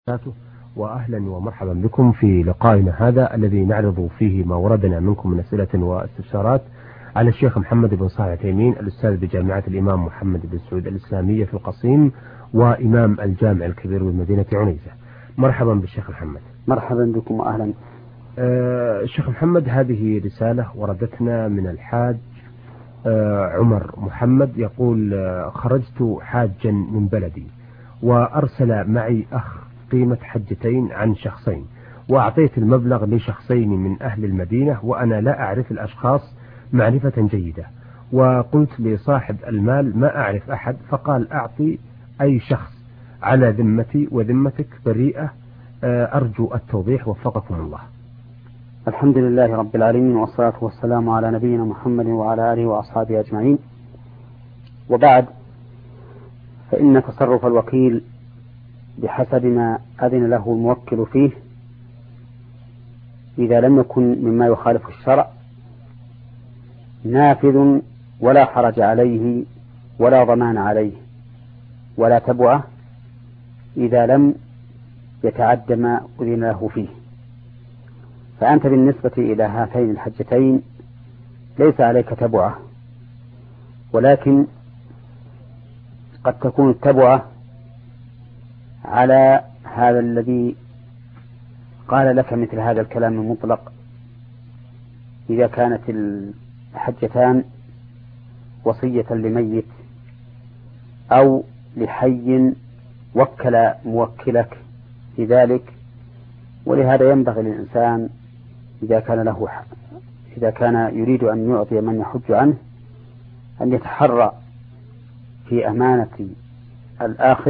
وبركاته. وأهلا ومرحبا بكم في لقائنا هذا الذي نعرض فيه ما وردنا منكم من أسئلة واستفسارات على الشيخ محمد بن صالح العثيمين، الأستاذ بجامعة الإمام محمد بن سعود الإسلامية في القصيم، وإمام الجامع الكبير بمدينة عنيزة. مرحبا بالشيخ محمد. مرحبا بكم وأهلا. الشيخ محمد، هذه رسالة وردتنا من الحاج عمر محمد، يقول: خرجت حاجا من بلدي وأرسل معي أخ قيمة حجتين عن شخصين، وأعطيت المبلغ لشخصين من أهل المدينة وأنا لا أعرف الأشخاص معرفة جيدة، وقلت لصاحب المال ما أعرف أحد، فقال أعطي أي شخص على ذمتي وذمتك بريئة. أرجو التوضيح وفقكم الله. الحمد لله رب العالمين، والصلاة والسلام على نبينا محمد وعلى آله وأصحابه أجمعين، وبعد، فإن تصرف الوكيل بحسب ما أذن له الموكل فيه إذا لم يكن مما يخالف الشرع نافذ ولا حرج عليه ولا ضمان عليه ولا تبعة إذا لم يتعد ما أذن له فيه. فأنت بالنسبة إلى هاتين الحجتين ليس عليك تبعة، ولكن قد تكون التبعة على هذا الذي قال لك مثل هذا الكلام المطلق، إذا كانت الحجتان وصية لميت أو لحي وكل موكلك في ذلك. ولهذا ينبغي للإنسان إذا كان يريد أن يعطي من يحج عنه أن يتحرى في أمانة الآخذ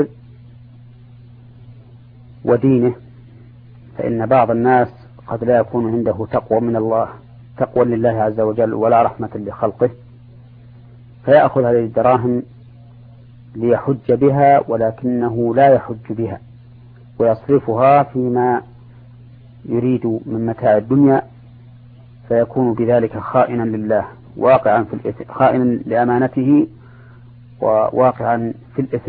ودينه، فإن بعض الناس قد لا يكون عنده تقوى من الله، تقوى لله عز وجل ولا رحمة لخلقه، فيأخذ هذه الدراهم ليحج بها ولكنه لا يحج بها، ويصرفها فيما يريد من متاع الدنيا، فيكون بذلك خائنا لله، واقعا في الإثم، خائنا لأمانته وواقعا في الإثم.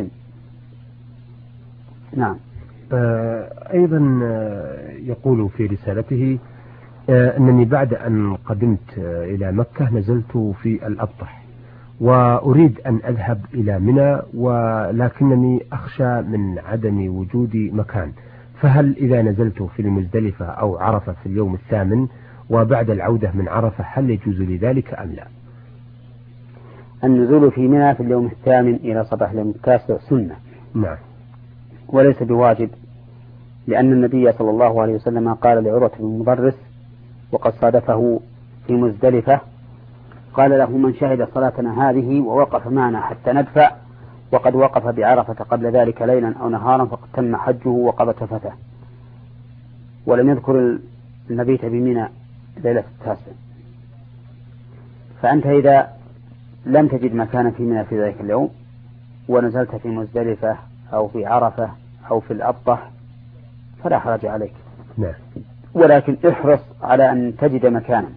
نعم. أيضا يقول في رسالته: أنني بعد أن قدمت إلى مكة نزلت في الأبطح وأريد أن أذهب إلى منى، ولكنني أخشى من عدم وجود مكان، فهل إذا نزلت في المزدلفة أو عرفة في اليوم الثامن وبعد العودة من عرفة هل يجوز لي ذلك أم لا؟ النزول في منى في اليوم الثامن إلى صباح اليوم التاسع سنة، نعم، وليس بواجب، لأن النبي صلى الله عليه وسلم قال لعروة بن مضرس وقد صادفه في مزدلفة، قال له: من شهد صلاتنا هذه ووقف معنا حتى ندفع وقد وقف بعرفة قبل ذلك ليلا أو نهارا فقد تم حجه وقضى تفته. ولم يذكر المبيت بمنى ليلة التاسع. فأنت إذا لم تجد مكانا في منى في ذلك اليوم ونزلت في مزدلفة أو في عرفة أو في الأبطح فلا حرج عليك، نعم، ولكن احرص على أن تجد مكانا،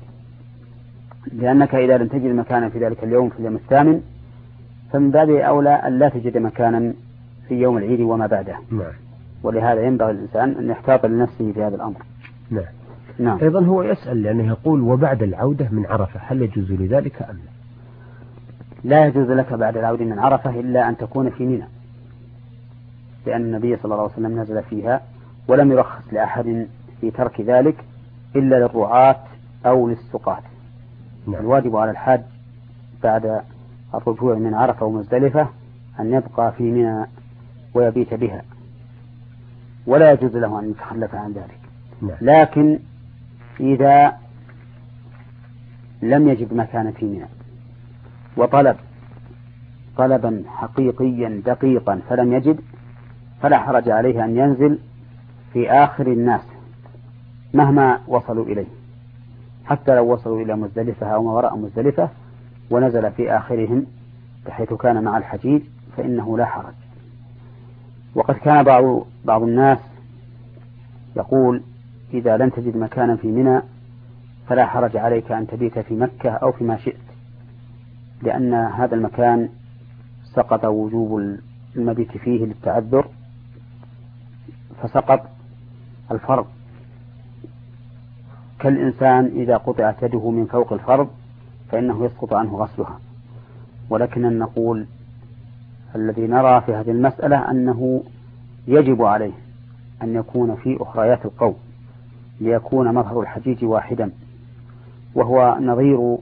لأنك إذا لم تجد مكانا في ذلك اليوم في اليوم الثامن فمن باب أولى أن لا تجد مكانا في يوم العيد وما بعده. نعم. ولهذا ينبغي الإنسان أن يحتاط لنفسه في هذا الأمر. نعم. نعم. أيضا هو يسأل لأنه يقول: وبعد العودة من عرفة هل يجوز لذلك أم لا؟ لا يجوز لك بعد العودة من عرفة إلا أن تكون في منى، لأن النبي صلى الله عليه وسلم نزل فيها ولم يرخص لأحد في ترك ذلك إلا للرعاة أو للسقاة. نعم. الواجب على الحاج بعد الرجوع من عرفة ومزدلفة أن يبقى في منى ويبيت بها، ولا يجوز له أن يتخلف عن ذلك. نعم. لكن إذا لم يجد مكانا في منى وطلب طلبا حقيقيا دقيقا فلم يجد فلا حرج عليه أن ينزل في آخر الناس مهما وصلوا إليه، حتى لو وصلوا إلى مزدلفة أو ما وراء مزدلفة ونزل في آخرهم بحيث كان مع الحجيج فإنه لا حرج. وقد كان بعض الناس يقول: إذا لم تجد مكانا في منى فلا حرج عليك أن تبيت في مكة أو فيما شئت، لأن هذا المكان سقط وجوب المبيت فيه للتعذر، فسقط الفرض، كالإنسان إذا قطعت يده من فوق الفرض فإنه يسقط عنه غسلها. ولكن نقول الذي نرى في هذه المسألة أنه يجب عليه أن يكون في أخريات القوم ليكون مظهر الحجيج واحدا، وهو نظير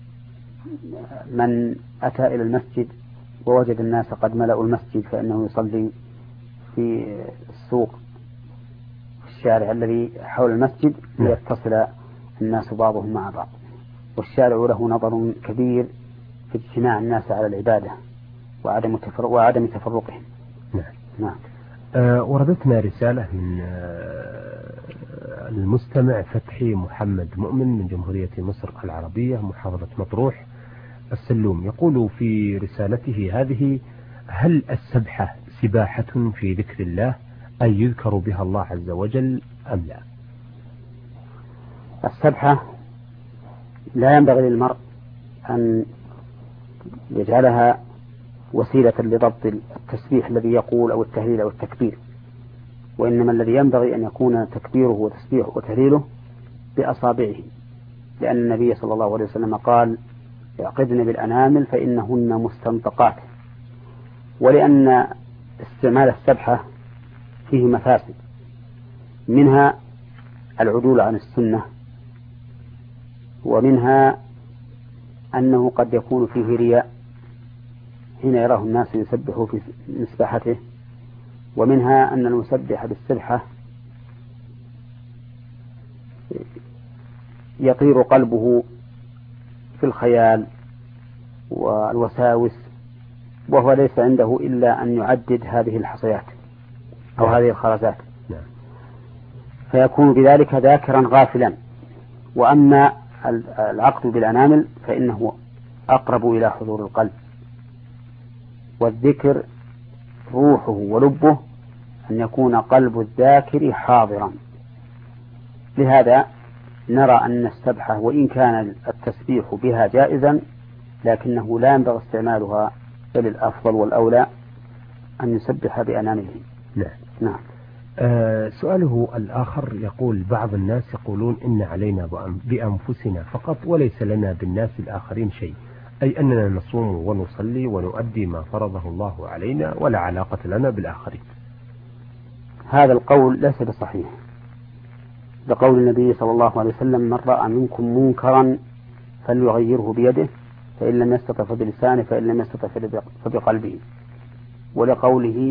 من أتى إلى المسجد ووجد الناس قد ملأوا المسجد فإنه يصلي في السوق في الشارع الذي حول المسجد ليتصل الناس بعضهم مع بعض، والشارع له نظر كبير في اجتماع الناس على العبادة وعدم تفرقهم. نعم. وردتنا رسالة من المستمع فتحي محمد مؤمن من جمهورية مصر العربية محافظة مطروح السلوم، يقول في رسالته هذه: هل السبحة سباحة في ذكر الله أي يذكر بها الله عز وجل أم لا؟ السبحة لا ينبغي للمرء أن يجعلها وسيلة لضبط التسبيح الذي يقول أو التهليل أو التكبير، وإنما الذي ينبغي أن يكون تكبيره وتسبيحه وتهليله بأصابعه، لأن النبي صلى الله عليه وسلم قال: اعقدن بالأنامل فإنهن مستنطقات. ولأن استعمال السبحة فيه مفاسد، منها العدول عن السنة، ومنها أنه قد يكون فيه رياء حين يراه الناس يسبحوا في مسبحته، ومنها أن المسبح بالسبحة يطير قلبه في الخيال والوساوس، وهو ليس عنده إلا أن يعدد هذه الحصيات أو هذه الخرزات، فيكون بذلك ذاكرا غافلا. وأما العقد بالأنامل فإنه أقرب إلى حضور القلب، والذكر روحه ولبه أن يكون قلب الذاكر حاضرا. لهذا نرى أن السبحة وإن كان التسبيح بها جائزا لكنه لا ينبغي استعمالها، بل الأفضل والأولى أن يسبح بأنامله. نعم. سؤاله الآخر يقول: بعض الناس يقولون إن علينا بأنفسنا فقط وليس لنا بالناس الآخرين شيء، أي أننا نصوم ونصلي ونؤدي ما فرضه الله علينا ولا علاقة لنا بالآخرين. هذا القول ليس بصحيح، لقول النبي صلى الله عليه وسلم: من رأى منكم منكرا فليغيره بيده، فإن لم يستطع فبلسانه، فإن لم يستطع فبقلبه. ولقوله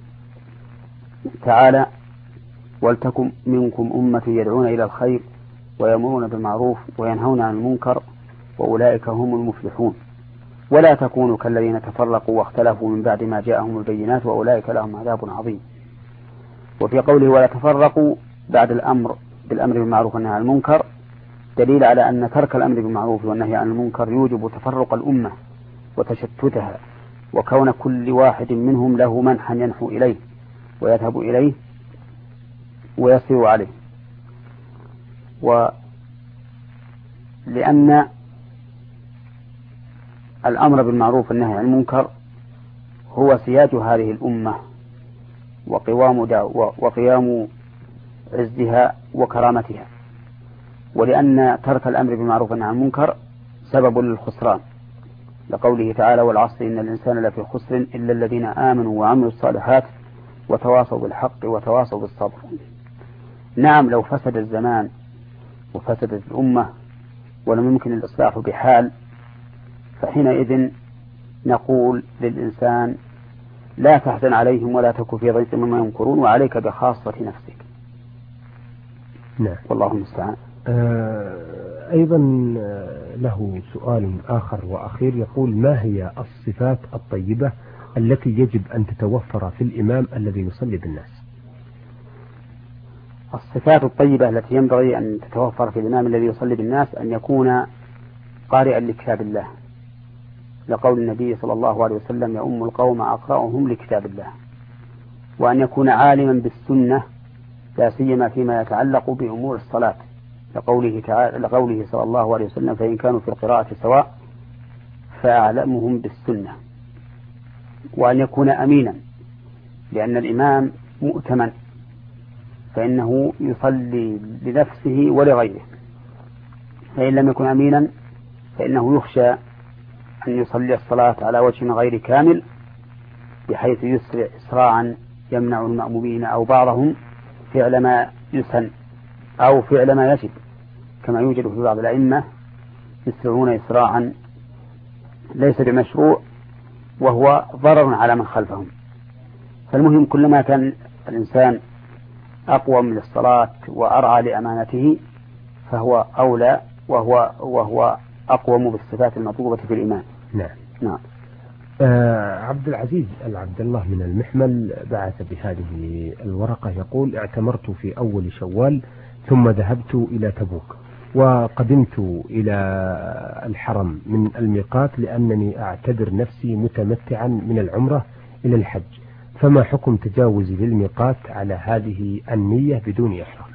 تعالى: ولتكن منكم أمة يدعون إلى الخير ويأمرون بالمعروف وينهون عن المنكر وأولئك هم المفلحون، ولا تكونوا كالذين تفرقوا واختلفوا من بعد ما جاءهم البينات وأولئك لهم عذاب عظيم. وفي قوله ولا تفرقوا بعد الأمر بالأمر بالمعروف والنهي عن المنكر دليل على أن ترك الأمر بالمعروف والنهي عن المنكر يوجب تفرق الأمة وتشتتها، وكون كل واحد منهم له منحا ينحو إليه ويذهب إليه ويسير عليه. ولأن الأمر بالمعروف والنهي عن المنكر هو سياج هذه الأمة وقيام عزها وكرامتها، ولأن ترك الأمر بالمعروف والنهي عن المنكر سبب للخسران، لقوله تعالى: والعصر إن الإنسان لفي خسر إلا الذين آمنوا وعملوا الصالحات وتواصوا بالحق وتواصوا بالصبر. نعم، لو فسد الزمان وفسدت الأمة ولم يمكن الإصلاح بحال فحينئذ نقول للإنسان: لا تحزن عليهم ولا تك في ضيق مما يمكرون وعليك بخاصة نفسك. نعم. والله المستعان. أيضا له سؤال آخر وأخير يقول: ما هي الصفات الطيبة التي يجب أن تتوفر في الإمام الذي يصلي بالناس؟ الصفات الطيبة التي ينبغي أن تتوفر في الإمام الذي يصلي بالناس أن يكون قارئا لكتاب الله، لقول النبي صلى الله عليه وسلم: يؤم القوم أقرأهم لكتاب الله، وأن يكون عالما بالسنة لا سيما فيما يتعلق بأمور الصلاة، لقوله صلى الله عليه وسلم: فإن كانوا في القراءة سواء فأعلمهم بالسنة. وأن يكون أمينا، لأن الإمام مؤتمن فإنه يصلي لنفسه ولغيره، فإن لم يكن أمينا فإنه يخشى أن يصلي الصلاة على وجه غير كامل بحيث يسرع إسراعا يمنع المأمومين أو بعضهم فعل ما يسن أو فعل ما يجب، كما يوجد في بعض الأئمة يسرعون إسراعا ليس بمشروع وهو ضرر على من خلفهم. فالمهم كلما كان الإنسان أقوى من الصلاة وأرعى لأمانته فهو أولى وهو أقوم بالصفات المطلوبة في الإيمان. نعم. عبد العزيز العبد الله من المحمل بعث بهذه الورقة يقول: اعتمرت في أول شوال ثم ذهبت إلى تبوك وقدمت إلى الحرم من الميقات لأنني أعتبر نفسي متمتعا من العمرة إلى الحج، فما حكم تجاوزي للميقات على هذه النية بدون إحرام؟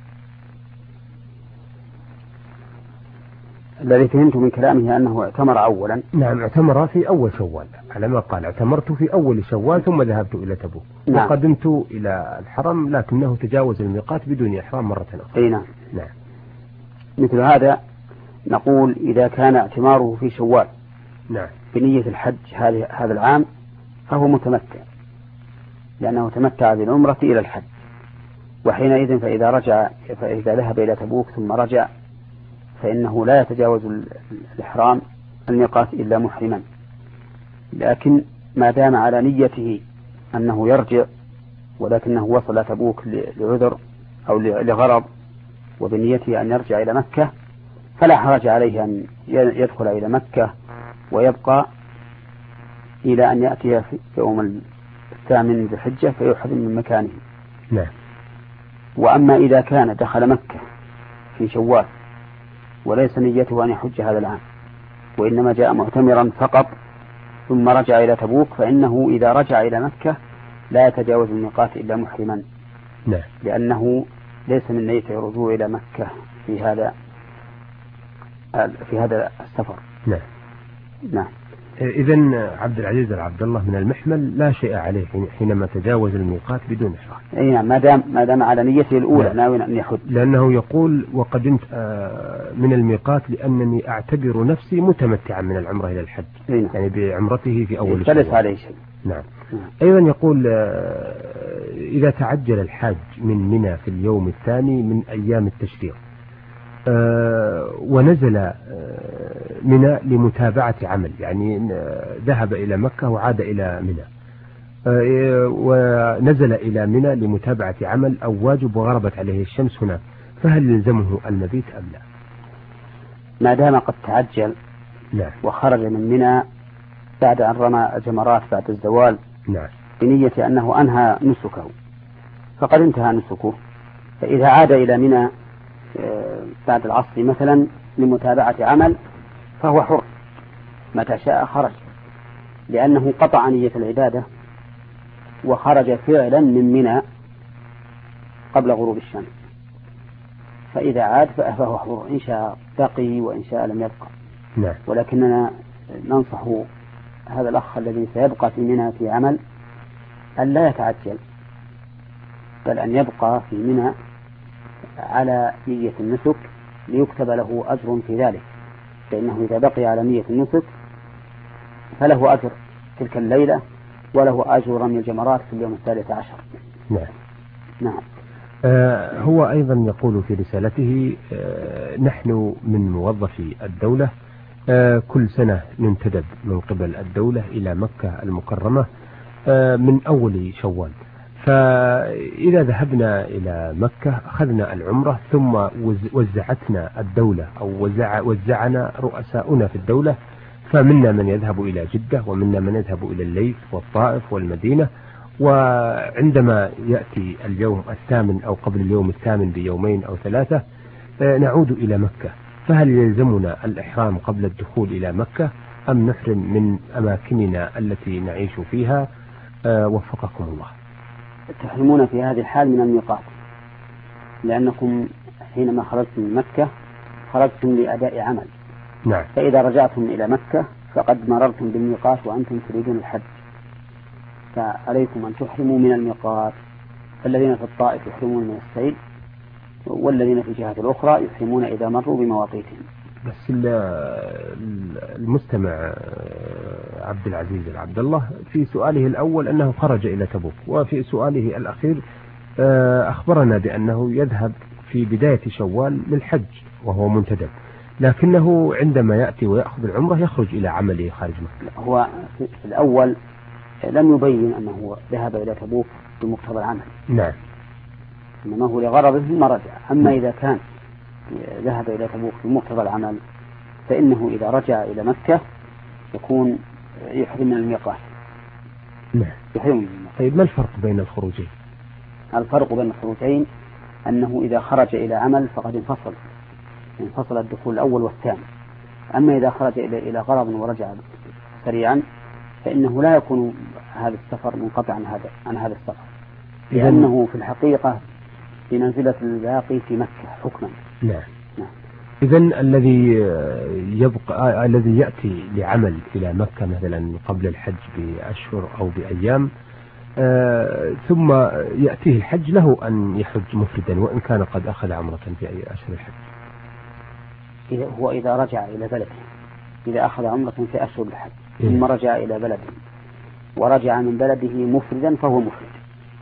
الذي فهمت من كلامه أنه اعتمر أولا. نعم، اعتمر في أول شوال على ما قال: اعتمرت في أول شوال ثم ذهبت إلى تبوك. نعم. وقدمت إلى الحرم لكنه تجاوز الميقات بدون إحرام مرة أخرى. نعم. مثل هذا نقول إذا كان اعتماره في شوال بنية الحج هذا العام فهو متمتع، لأنه تمتع بالعمرة إلى الحج، وحينئذ فإذا ذهب إلى تبوك ثم رجع فإنه لا يتجاوز الإحرام الميقات إلا محرما. لكن ما دام على نيته أنه يرجع ولكنه وصل تبوك لعذر أو لغرض وبنيته أن يرجع إلى مكة فلا حرج عليه أن يدخل إلى مكة ويبقى إلى أن يأتي في يوم 8 ذي الحجة فيحرم من مكانه. نعم. وأما إذا كان دخل مكة في شوال وليس نيته أن يحج هذا العام وإنما جاء معتمرا فقط ثم رجع إلى تبوك فإنه إذا رجع إلى مكة لا يتجاوز الميقات إلا محرما. نعم. لأنه ليس من نية الرجوع إلى مكة في هذا السفر. نعم. إذن عبد العزيز العبد الله من المحمل لا شيء عليه حينما تجاوز الميقات بدون إحرام. نعم، ما دام على نيته الأولى ناوي أن يحج. لأنه يقول: وقدمت من الميقات لأنني أعتبر نفسي متمتعا من العمرة إلى الحج. يعني بعمرته في أول شيء. فليس عليه شيء. نعم. أيضا يقول: إذا تعجل الحاج من منى في اليوم الثاني من أيام التشريق ونزل منى لمتابعة عمل، يعني ذهب إلى مكة وعاد إلى منى ونزل إلى منى لمتابعة عمل أو واجب وغربت عليه الشمس هناك، فهل يلزمه المبيت أم لا؟ ما دام قد تعجل وخرج من منى بعد أن رمى الجمرات بعد الزوال بنية أنه أنهى نسكه فقد انتهى نسكه، فإذا عاد إلى منى بعد العصر مثلا لمتابعة عمل فهو حر متى شاء خرج، لأنه قطع نية العبادة وخرج فعلا من منى قبل غروب الشمس، فإذا عاد فهو حر إن شاء بقي وإن شاء لم يبقى. ولكننا ننصح هذا الأخ الذي سيبقى في منى في عمل أن لا يتعجل، بل أن يبقى في منى على نية النسك ليكتب له أجر في ذلك، فإنه إذا بقي على نية النسك فله أجر تلك الليلة وله أجر رمي الجمرات في اليوم 13. نعم. هو أيضا يقول في رسالته: نحن من موظفي الدولة كل سنة ننتدب من قبل الدولة إلى مكة المكرمة من أول شوال، فإذا ذهبنا إلى مكة أخذنا العمرة ثم وزعتنا الدولة أو وزعنا رؤساؤنا في الدولة، فمنا من يذهب إلى جدة ومنا من يذهب إلى الليث والطائف والمدينة، وعندما يأتي اليوم 8 أو قبل اليوم 8 بيومين أو 3 نعود إلى مكة، فهل يلزمنا الإحرام قبل الدخول إلى مكة أم نحرم من أماكننا التي نعيش فيها؟ وفقكم الله. تحرمون في هذه الحال من الميقات، لأنكم حينما خرجتم من مكة خرجتم لأداء عمل. فإذا رجعتم إلى مكة فقد مررتم بالميقات وأنتم تريدون الحج، فعليكم أن تحرموا من الميقات فالذين في الطائف يحرمون من السيل، والذين في الجهة الأخرى يحرمون إذا مروا بمواقيتهم. بس المستمع عبد العزيز العبد الله في سؤاله الأول أنه خرج إلى تبوك، وفي سؤاله الأخير أخبرنا بأنه يذهب في بداية شوال للحج وهو منتدب، لكنه عندما يأتي ويأخذ العمرة يخرج إلى عمله خارج مكة. هو في الأول لم يبين أنه ذهب إلى تبوك بمقتضى العمل. نعم. إنما هو لغرضه ثم رجع. أما إذا كان ذهب إلى تبوك بمقتضى العمل فإنه إذا رجع إلى مكة يكون يحرم من الميقات. نعم. يحرم من الميقات. طيب ما الفرق بين الخروجين؟ الفرق بين الخروجين أنه إذا خرج إلى عمل فقد انفصل الدخول الأول والثاني. أما إذا خرج إلى غرض ورجع سريعا فإنه لا يكون هذا السفر منقطع عن هذا السفر، لأنه في الحقيقة بمنزلة الباقي في مكة حكما. نعم. إذن الذي يأتي لعمل إلى مكة مثلا قبل الحج بأشهر أو بأيام ثم يأتيه الحج له أن يحج مفردا وإن كان قد أخذ عمرة في أي أشهر الحج. إذا رجع إلى بلده، إذا أخذ عمرة في أشهر الحج ثم رجع إلى بلده ورجع من بلده مفردا فهو مفرد.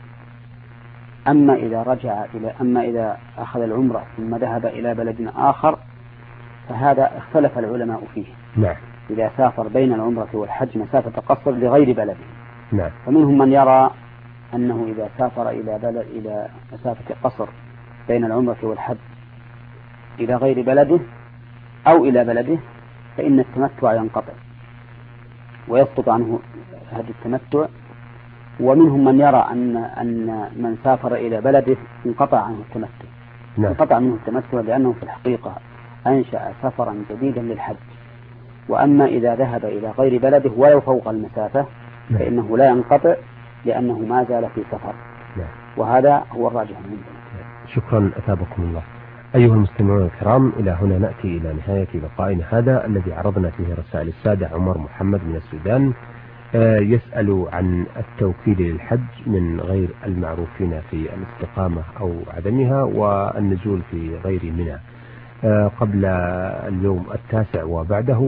أما إذا أخذ العمرة ثم ذهب إلى بلد آخر فهذا اختلف العلماء فيه. نعم. إذا سافر بين العمرة والحج مسافة قصر لغير بلده. نعم. فمنهم من يرى أنه إذا سافر إلى مسافة قصر بين العمرة والحج إلى غير بلده أو إلى بلده فإن التمتع ينقطع ويسقط عنه هذا التمتع. ومنهم من يرى أن من سافر إلى بلده انقطع عنه التمتع. نعم. انقطع منه التمتع لأنه في الحقيقة أنشأ سفرا جديدا للحج. وأما إذا ذهب إلى غير بلده ولو فوق المسافة نعم. فإنه لا ينقطع لأنه ما زال في سفر. نعم. وهذا هو الراجح منه. شكرا أثابكم الله. أيها المستمعون الكرام، إلى هنا نأتي إلى نهاية لقائنا هذا الذي عرضنا فيه رسائل السادة عمر محمد من السودان يسأل عن التوكيل للحج من غير المعروفين في الاستقامة أو عدمها والنزول في غير منى قبل اليوم 9 وبعده،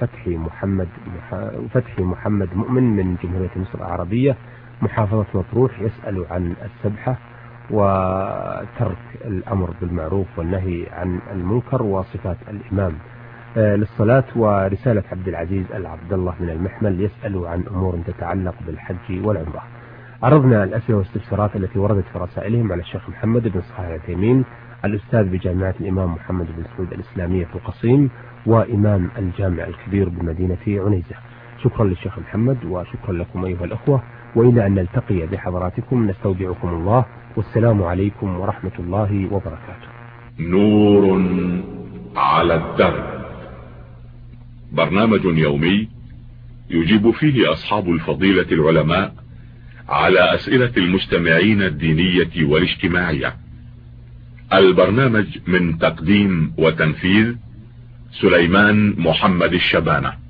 وفتح محمد مؤمن من جمهورية مصر العربية محافظة مطروح يسأل عن السبحة وترك الأمر بالمعروف والنهي عن المنكر وصفات الإمام للصلاة. ورسالة عبد العزيز العبد الله من المحمل يسأل عن أمور تتعلق بالحج والعمرة. عرضنا الأسئلة والاستفسارات التي وردت في رسائلهم على الشيخ محمد بن صالح العثيمين الأستاذ بجامعة الإمام محمد بن سعود الإسلامية في القصيم وإمام الجامع الكبير بمدينة عنيزة. شكرا للشيخ محمد وشكرا لكم أيها الأخوة، وإلى أن نلتقي بحضراتكم نستودعكم الله، والسلام عليكم ورحمة الله وبركاته. نور على الدرب، برنامج يومي يجيب فيه أصحاب الفضيلة العلماء على أسئلة المستمعين الدينية والاجتماعية. البرنامج من تقديم وتنفيذ سليمان محمد الشبانة.